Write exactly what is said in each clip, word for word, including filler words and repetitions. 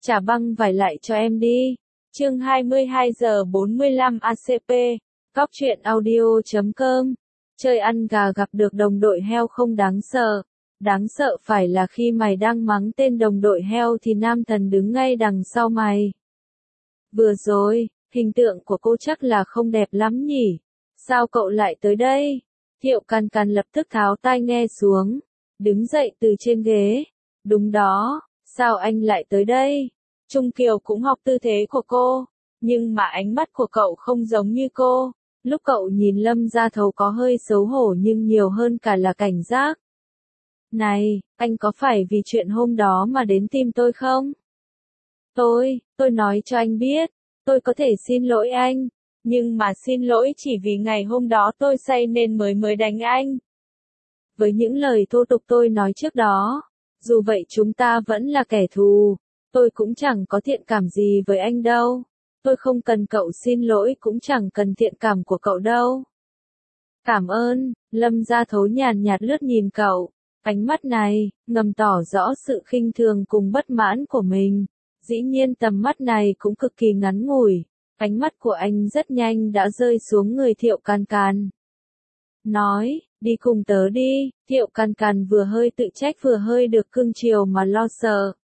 trả băng vải lại cho em đi. Chương hai mươi hai giờ bốn mươi lăm A C P, Cóc truyện audio chấm com. Chơi ăn gà gặp được đồng đội heo không đáng sợ. Đáng sợ phải là khi mày đang mắng tên đồng đội heo thì nam thần đứng ngay đằng sau mày. Vừa rồi, hình tượng của cô chắc là không đẹp lắm nhỉ? Sao cậu lại tới đây? Thiệu Càn Càn lập tức tháo tai nghe xuống, đứng dậy từ trên ghế. Đúng đó, sao anh lại tới đây? Trung Kiều cũng học tư thế của cô, nhưng mà ánh mắt của cậu không giống như cô. Lúc cậu nhìn Lâm Gia Thấu có hơi xấu hổ nhưng nhiều hơn cả là cảnh giác. Này, anh có phải vì chuyện hôm đó mà đến tìm tôi không? Tôi, tôi nói cho anh biết, tôi có thể xin lỗi anh, nhưng mà xin lỗi chỉ vì ngày hôm đó tôi say nên mới mới đánh anh. Với những lời thô tục tôi nói trước đó, dù vậy chúng ta vẫn là kẻ thù, tôi cũng chẳng có thiện cảm gì với anh đâu. Tôi không cần cậu xin lỗi cũng chẳng cần thiện cảm của cậu đâu. Cảm ơn, Lâm Gia Thấu nhàn nhạt lướt nhìn cậu, ánh mắt này, ngầm tỏ rõ sự khinh thường cùng bất mãn của mình. Dĩ nhiên tầm mắt này cũng cực kỳ ngắn ngủi, ánh mắt của anh rất nhanh đã rơi xuống người Thiệu Càn Càn. Nói, đi cùng tớ đi, Thiệu Càn Càn vừa hơi tự trách vừa hơi được cưng chiều mà lo sợ.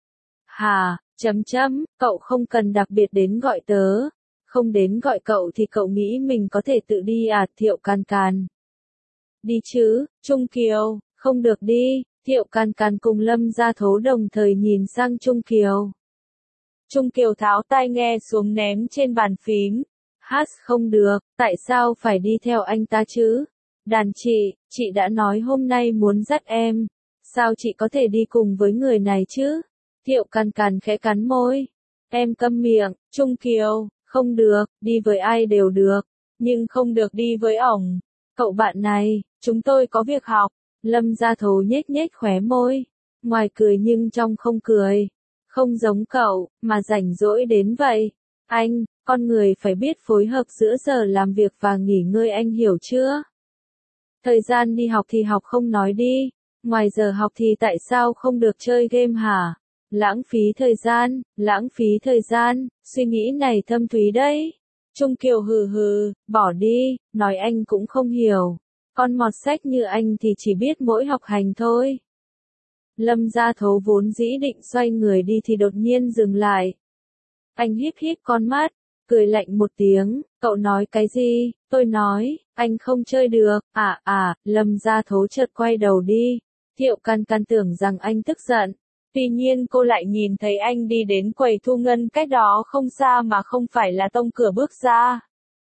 Hà, chấm chấm, cậu không cần đặc biệt đến gọi tớ, không đến gọi cậu thì cậu nghĩ mình có thể tự đi à? Thiệu Càn Càn. Đi chứ, Trung Kiều, không được đi, Thiệu Càn Càn cùng Lâm Gia Thấu đồng thời nhìn sang Trung Kiều. Trung Kiều tháo tai nghe xuống ném trên bàn phím. Hát không được, tại sao phải đi theo anh ta chứ? Đàn chị, chị đã nói hôm nay muốn dắt em, sao chị có thể đi cùng với người này chứ? Thiệu Càn Càn khẽ cắn môi. Em câm miệng, Trung Kiều, không được, đi với ai đều được, nhưng không được đi với ổng. Cậu bạn này, chúng tôi có việc học. Lâm Gia Thấu nhếch nhếch khóe môi, ngoài cười nhưng trong không cười. Không giống cậu, mà rảnh rỗi đến vậy. Anh, con người phải biết phối hợp giữa giờ làm việc và nghỉ ngơi, anh hiểu chưa? Thời gian đi học thì học không nói đi, ngoài giờ học thì tại sao không được chơi game hả? Lãng phí thời gian, lãng phí thời gian, suy nghĩ này thâm thúy đấy. Trung Kiều hừ hừ, bỏ đi, nói anh cũng không hiểu. Con mọt sách như anh thì chỉ biết mỗi học hành thôi. Lâm Gia Thấu vốn dĩ định xoay người đi thì đột nhiên dừng lại. Anh híp híp con mắt, cười lạnh một tiếng, cậu nói cái gì? Tôi nói, anh không chơi được, à à, Lâm Gia Thấu chợt quay đầu đi. Thiệu Càn Càn tưởng rằng anh tức giận, tuy nhiên cô lại nhìn thấy anh đi đến quầy thu ngân cách đó không xa mà không phải là tông cửa bước ra.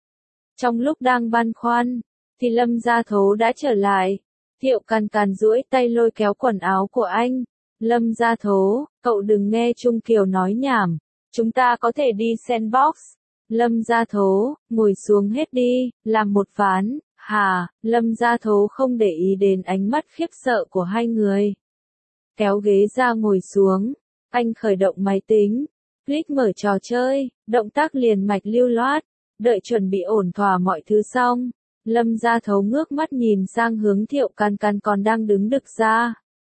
Trong lúc đang băn khoăn, thì Lâm Gia Thấu đã trở lại. Thiệu Càn Càn duỗi tay lôi kéo quần áo của anh. Lâm Gia Thấu, cậu đừng nghe Trung Kiều nói nhảm. Chúng ta có thể đi sandbox. Lâm Gia Thấu, ngồi xuống hết đi, làm một ván. Hà, Lâm Gia Thấu không để ý đến ánh mắt khiếp sợ của hai người. Kéo ghế ra ngồi xuống. Anh khởi động máy tính. Click mở trò chơi, động tác liền mạch lưu loát. Đợi chuẩn bị ổn thỏa mọi thứ xong. Lâm Gia Thấu ngước mắt nhìn sang hướng Thiệu Càn Càn còn đang đứng đực ra.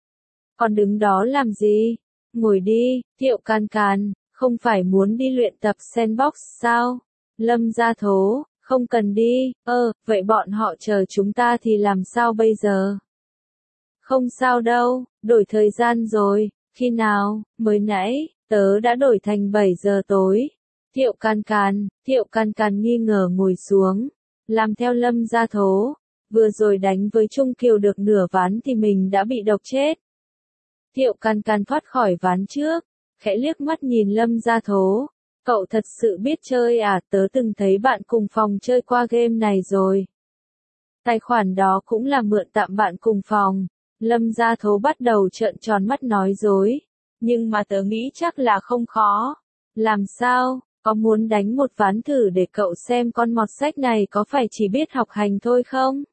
Còn đứng đó làm gì? Ngồi đi, Thiệu Càn Càn, không phải muốn đi luyện tập sandbox sao? Lâm Gia Thấu, không cần đi, ơ, vậy bọn họ chờ chúng ta thì làm sao bây giờ? Không sao đâu, đổi thời gian rồi, khi nào? Mới nãy, tớ đã đổi thành bảy giờ tối. Thiệu Càn Càn, Thiệu Càn Càn nghi ngờ ngồi xuống. Làm theo Lâm Gia Thấu, vừa rồi đánh với Trung Kiều được nửa ván thì mình đã bị độc chết. Thiệu Càn Càn thoát khỏi ván trước, khẽ liếc mắt nhìn Lâm Gia Thấu. Cậu thật sự biết chơi à? Tớ từng thấy bạn cùng phòng chơi qua game này rồi. Tài khoản đó cũng là mượn tạm bạn cùng phòng. Lâm Gia Thấu bắt đầu trợn tròn mắt nói dối. Nhưng mà tớ nghĩ chắc là không khó. Làm sao? Có muốn đánh một ván thử để cậu xem con mọt sách này có phải chỉ biết học hành thôi không?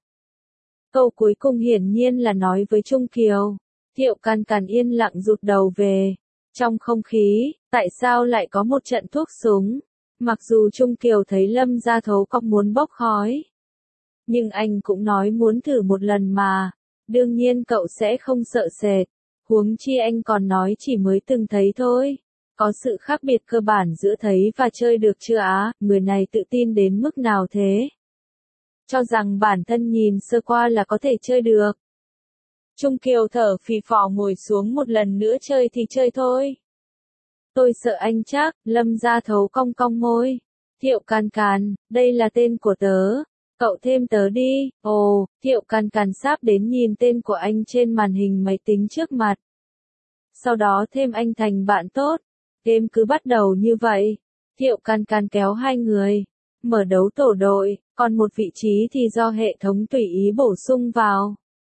Câu cuối cùng hiển nhiên là nói với Trung Kiều. Thiệu Càn Càn yên lặng rụt đầu về. Trong không khí, tại sao lại có một trận thuốc súng? Mặc dù Trung Kiều thấy Lâm Gia Thấu có muốn bốc khói. Nhưng anh cũng nói muốn thử một lần mà. Đương nhiên cậu sẽ không sợ sệt. Huống chi anh còn nói chỉ mới từng thấy thôi. Có sự khác biệt cơ bản giữa thấy và chơi được chưa á, người này tự tin đến mức nào thế? Cho rằng bản thân nhìn sơ qua là có thể chơi được. Trung Kiều thở phì phò ngồi xuống một lần nữa chơi thì chơi thôi. Tôi sợ anh chắc, Lâm Gia Thấu cong cong môi. Thiệu Can Can, đây là tên của tớ. Cậu thêm tớ đi. Ồ, Thiệu Can Can sắp đến nhìn tên của anh trên màn hình máy tính trước mặt. Sau đó thêm anh thành bạn tốt. Game cứ bắt đầu như vậy. Thiệu Can Can kéo hai người. Mở đấu tổ đội, còn một vị trí thì do hệ thống tùy ý bổ sung vào.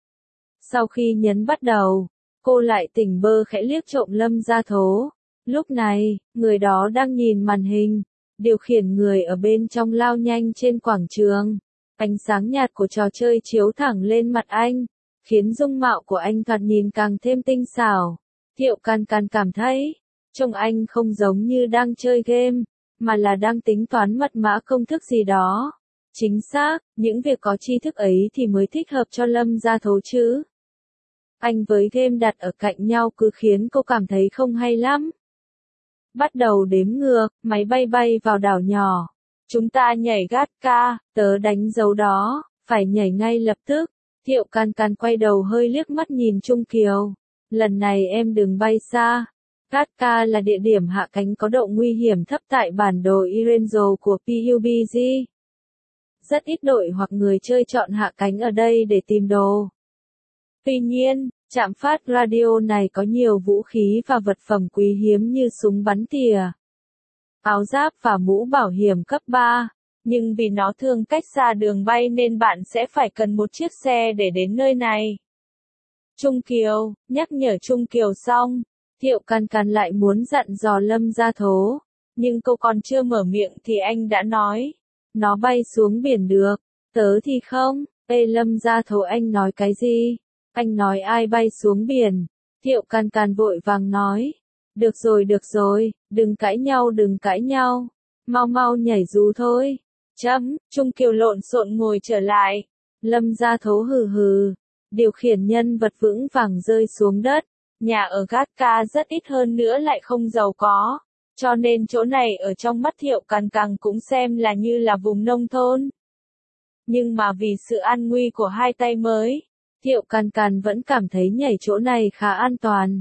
Sau khi nhấn bắt đầu, cô lại tỉnh bơ khẽ liếc trộm Lâm Gia Thố. Lúc này, người đó đang nhìn màn hình, điều khiển người ở bên trong lao nhanh trên quảng trường. Ánh sáng nhạt của trò chơi chiếu thẳng lên mặt anh, khiến dung mạo của anh thoạt nhìn càng thêm tinh xảo. Thiệu Can Can cảm thấy, trông anh không giống như đang chơi game, mà là đang tính toán mật mã công thức gì đó. Chính xác, những việc có tri thức ấy thì mới thích hợp cho Lâm Gia Thố chứ. Anh với game đặt ở cạnh nhau cứ khiến cô cảm thấy không hay lắm. Bắt đầu đếm ngược, máy bay bay vào đảo nhỏ. Chúng ta nhảy gát ca, tớ đánh dấu đó, phải nhảy ngay lập tức. Thiệu Can Can quay đầu hơi liếc mắt nhìn Trung Kiều. Lần này em đừng bay xa. Gát ca là địa điểm hạ cánh có độ nguy hiểm thấp tại bản đồ Irenzo của pê u bê giê. Rất ít đội hoặc người chơi chọn hạ cánh ở đây để tìm đồ. Tuy nhiên, trạm phát radio này có nhiều vũ khí và vật phẩm quý hiếm như súng bắn tỉa, áo giáp và mũ bảo hiểm cấp ba, nhưng vì nó thường cách xa đường bay nên bạn sẽ phải cần một chiếc xe để đến nơi này. Trung Kiều, nhắc nhở Trung Kiều xong, Thiệu Can Can lại muốn dặn dò Lâm Gia Thố, nhưng cô còn chưa mở miệng thì anh đã nói, nó bay xuống biển được, tớ thì không. Ê Lâm Gia Thố, anh nói cái gì? Anh nói ai bay xuống biển? Thiệu Can Can vội vàng nói. Được rồi được rồi, đừng cãi nhau đừng cãi nhau. Mau mau nhảy dù thôi. Chấm, Trung Kiều lộn xộn ngồi trở lại. Lâm Gia Thố hừ hừ. Điều khiển nhân vật vững vàng rơi xuống đất. Nhà ở Gát Ca rất ít hơn nữa lại không giàu có. Cho nên chỗ này ở trong mắt Thiệu Can Can cũng xem là như là vùng nông thôn. Nhưng mà vì sự an nguy của hai tay mới, Thiệu Can Can vẫn cảm thấy nhảy chỗ này khá an toàn.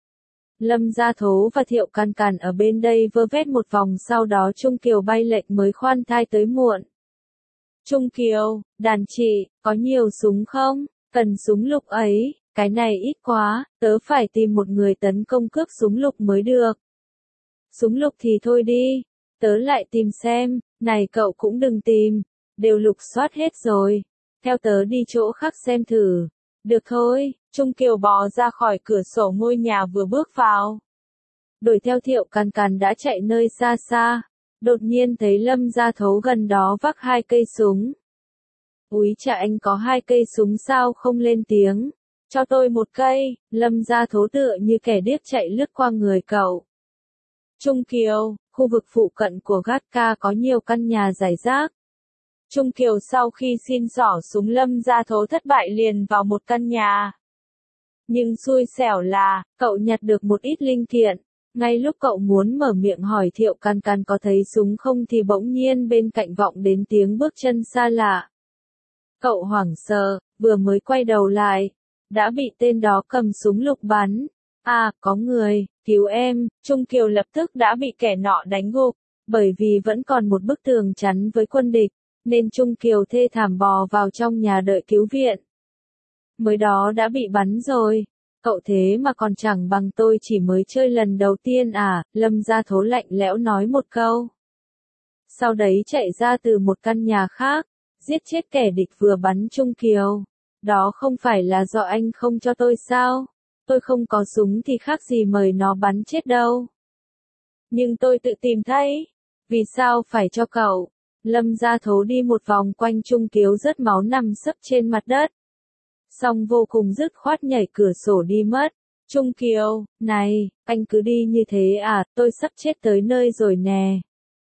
Lâm Gia Thố và Thiệu Can Can ở bên đây vơ vét một vòng, sau đó Trung Kiều bay lệnh mới khoan thai tới muộn. Trung Kiều, đàn chị, có nhiều súng không? Cần súng lục ấy, cái này ít quá, tớ phải tìm một người tấn công cướp súng lục mới được. Súng lục thì thôi đi, tớ lại tìm xem, này cậu cũng đừng tìm, đều lục soát hết rồi. Theo tớ đi chỗ khác xem thử. Được thôi, Trung Kiều bò ra khỏi cửa sổ ngôi nhà vừa bước vào. Đuổi theo Thiệu Can Can đã chạy nơi xa xa. Đột nhiên thấy Lâm Gia Thố gần đó vác hai cây súng. Úi chà, anh có hai cây súng sao không lên tiếng? Cho tôi một cây. Lâm Gia Thố tựa như kẻ điếc chạy lướt qua người cậu. Trung Kiều, khu vực phụ cận của Gát Ca có nhiều căn nhà rải rác. Trung Kiều sau khi xin xỏ súng Lâm Gia Thố thất bại liền vào một căn nhà. Nhưng xui xẻo là, cậu nhặt được một ít linh kiện. Ngay lúc cậu muốn mở miệng hỏi Thiệu Can Can có thấy súng không thì bỗng nhiên bên cạnh vọng đến tiếng bước chân xa lạ. Cậu hoảng sợ, vừa mới quay đầu lại, đã bị tên đó cầm súng lục bắn. À, có người, cứu em. Trung Kiều lập tức đã bị kẻ nọ đánh gục, bởi vì vẫn còn một bức tường chắn với quân địch, nên Trung Kiều thê thảm bò vào trong nhà đợi cứu viện. Mới đó đã bị bắn rồi. Cậu thế mà còn chẳng bằng tôi chỉ mới chơi lần đầu tiên à, Lâm Gia Thố lạnh lẽo nói một câu. Sau đấy chạy ra từ một căn nhà khác, giết chết kẻ địch vừa bắn Trung Kiều. Đó không phải là do anh không cho tôi sao? Tôi không có súng thì khác gì mời nó bắn chết đâu. Nhưng tôi tự tìm thấy. Vì sao phải cho cậu? Lâm Gia Thố đi một vòng quanh Trung Kiều rớt máu nằm sấp trên mặt đất. Xong vô cùng dứt khoát nhảy cửa sổ đi mất. Trung Kiều, này, anh cứ đi như thế à, tôi sắp chết tới nơi rồi nè.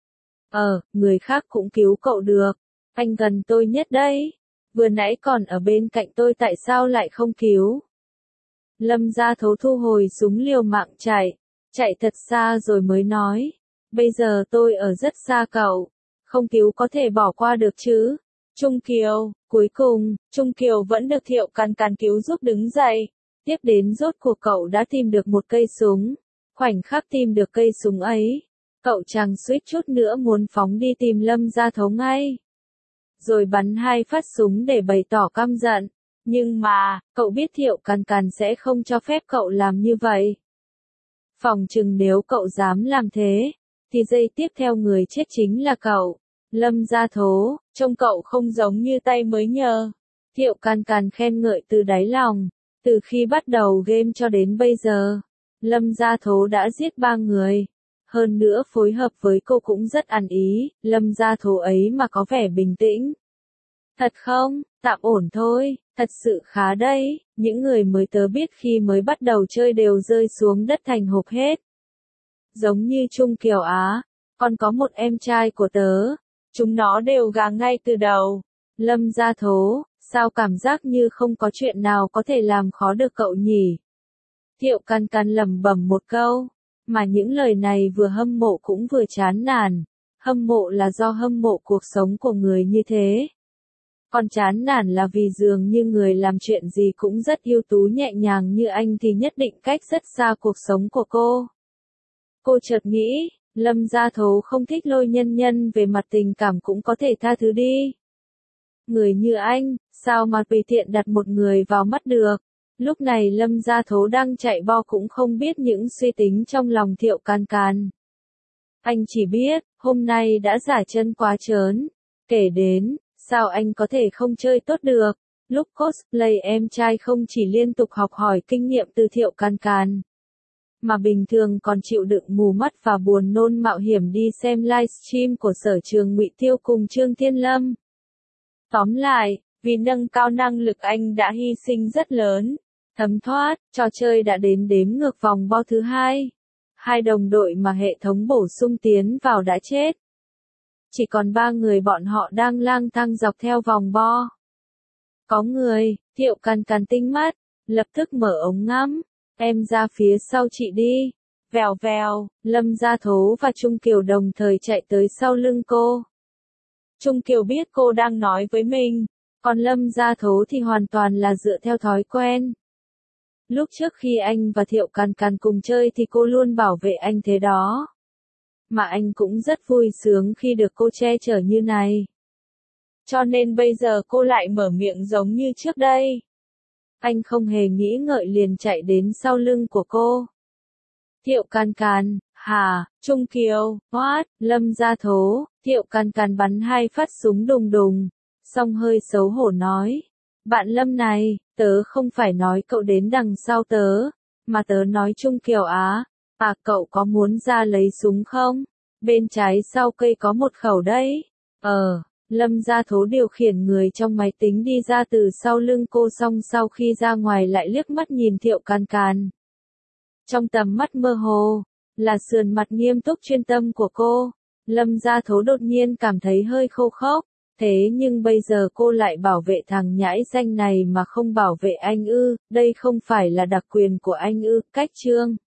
Ờ, người khác cũng cứu cậu được. Anh gần tôi nhất đấy. Vừa nãy còn ở bên cạnh tôi tại sao lại không cứu? Lâm Gia Thố thu hồi súng liều mạng chạy. chạy thật xa rồi mới nói, bây giờ tôi ở rất xa cậu, không cứu có thể bỏ qua được chứ. Trung Kiều, cuối cùng, Trung Kiều vẫn được Thiệu Càn Càn cứu giúp đứng dậy. Tiếp đến rốt cuộc cậu đã tìm được một cây súng. Khoảnh khắc tìm được cây súng ấy, cậu chàng suýt chút nữa muốn phóng đi tìm Lâm Gia Thấu ngay. Rồi bắn hai phát súng để bày tỏ căm giận. Nhưng mà, cậu biết Thiệu Càn Càn sẽ không cho phép cậu làm như vậy. Phòng chừng nếu cậu dám làm thế, thì giây tiếp theo người chết chính là cậu. Lâm Gia Thố, trông cậu không giống như tay mới nhờ. Thiệu Càn Càn khen ngợi từ đáy lòng. Từ khi bắt đầu game cho đến bây giờ, Lâm Gia Thố đã giết ba người. Hơn nữa phối hợp với cô cũng rất ăn ý, Lâm Gia Thố ấy mà có vẻ bình tĩnh. Thật không, tạm ổn thôi, thật sự khá đấy, những người mới tớ biết khi mới bắt đầu chơi đều rơi xuống đất thành hộp hết. Giống như Trung Kiều Á, còn có một em trai của tớ, chúng nó đều gà ngay từ đầu. Lâm Gia Thố, sao cảm giác như không có chuyện nào có thể làm khó được cậu nhỉ? Thiệu Càn Càn lẩm bẩm một câu, mà những lời này vừa hâm mộ cũng vừa chán nản. Hâm mộ là do hâm mộ cuộc sống của người như thế. Còn chán nản là vì dường như người làm chuyện gì cũng rất ưu tú nhẹ nhàng như anh thì nhất định cách rất xa cuộc sống của cô. Cô chợt nghĩ, Lâm Gia Thố không thích Lôi Nhân Nhân về mặt tình cảm cũng có thể tha thứ đi. Người như anh, sao mà tùy tiện đặt một người vào mắt được. Lúc này Lâm Gia Thố đang chạy bo cũng không biết những suy tính trong lòng Thiệu Càn Càn. Anh chỉ biết, hôm nay đã giả chân quá trớn. Kể đến, sao anh có thể không chơi tốt được. Lúc cosplay em trai không chỉ liên tục học hỏi kinh nghiệm từ Thiệu Càn Càn, mà bình thường còn chịu đựng mù mắt và buồn nôn mạo hiểm đi xem livestream của Sở Trường Ngụy Tiêu cùng Trương Thiên Lâm. Tóm lại, vì nâng cao năng lực anh đã hy sinh rất lớn. Thấm thoát, trò chơi đã đến đếm ngược vòng bo thứ hai. Hai đồng đội mà hệ thống bổ sung tiến vào đã chết. Chỉ còn ba người bọn họ đang lang thang dọc theo vòng bo. Có người, Thiệu Càn Càn tinh mắt, lập tức mở ống ngắm. Em ra phía sau chị đi. Vèo vèo, Lâm Gia Thố và Trung Kiều đồng thời chạy tới sau lưng cô. Trung Kiều biết cô đang nói với mình, còn Lâm Gia Thố thì hoàn toàn là dựa theo thói quen. Lúc trước khi anh và Thiệu Càn Càn cùng chơi thì cô luôn bảo vệ anh thế đó. Mà anh cũng rất vui sướng khi được cô che chở như này. Cho nên bây giờ cô lại mở miệng giống như trước đây. Anh không hề nghĩ ngợi liền chạy đến sau lưng của cô. Thiệu Càn Càn, hả, Trung Kiều, what, Lâm Gia Thố, Thiệu Càn Càn bắn hai phát súng đùng đùng, xong hơi xấu hổ nói. Bạn Lâm này, tớ không phải nói cậu đến đằng sau tớ, mà tớ nói Trung Kiều Á, à cậu có muốn ra lấy súng không? Bên trái sau cây có một khẩu đấy. Ờ, Lâm Gia Thố điều khiển người trong máy tính đi ra từ sau lưng cô xong sau khi ra ngoài lại liếc mắt nhìn Thiệu Càn Càn. Trong tầm mắt mơ hồ, là sườn mặt nghiêm túc chuyên tâm của cô. Lâm Gia Thố đột nhiên cảm thấy hơi khô khốc. Thế nhưng bây giờ cô lại bảo vệ thằng nhãi danh này mà không bảo vệ anh ư, đây không phải là đặc quyền của anh ư, cách chương.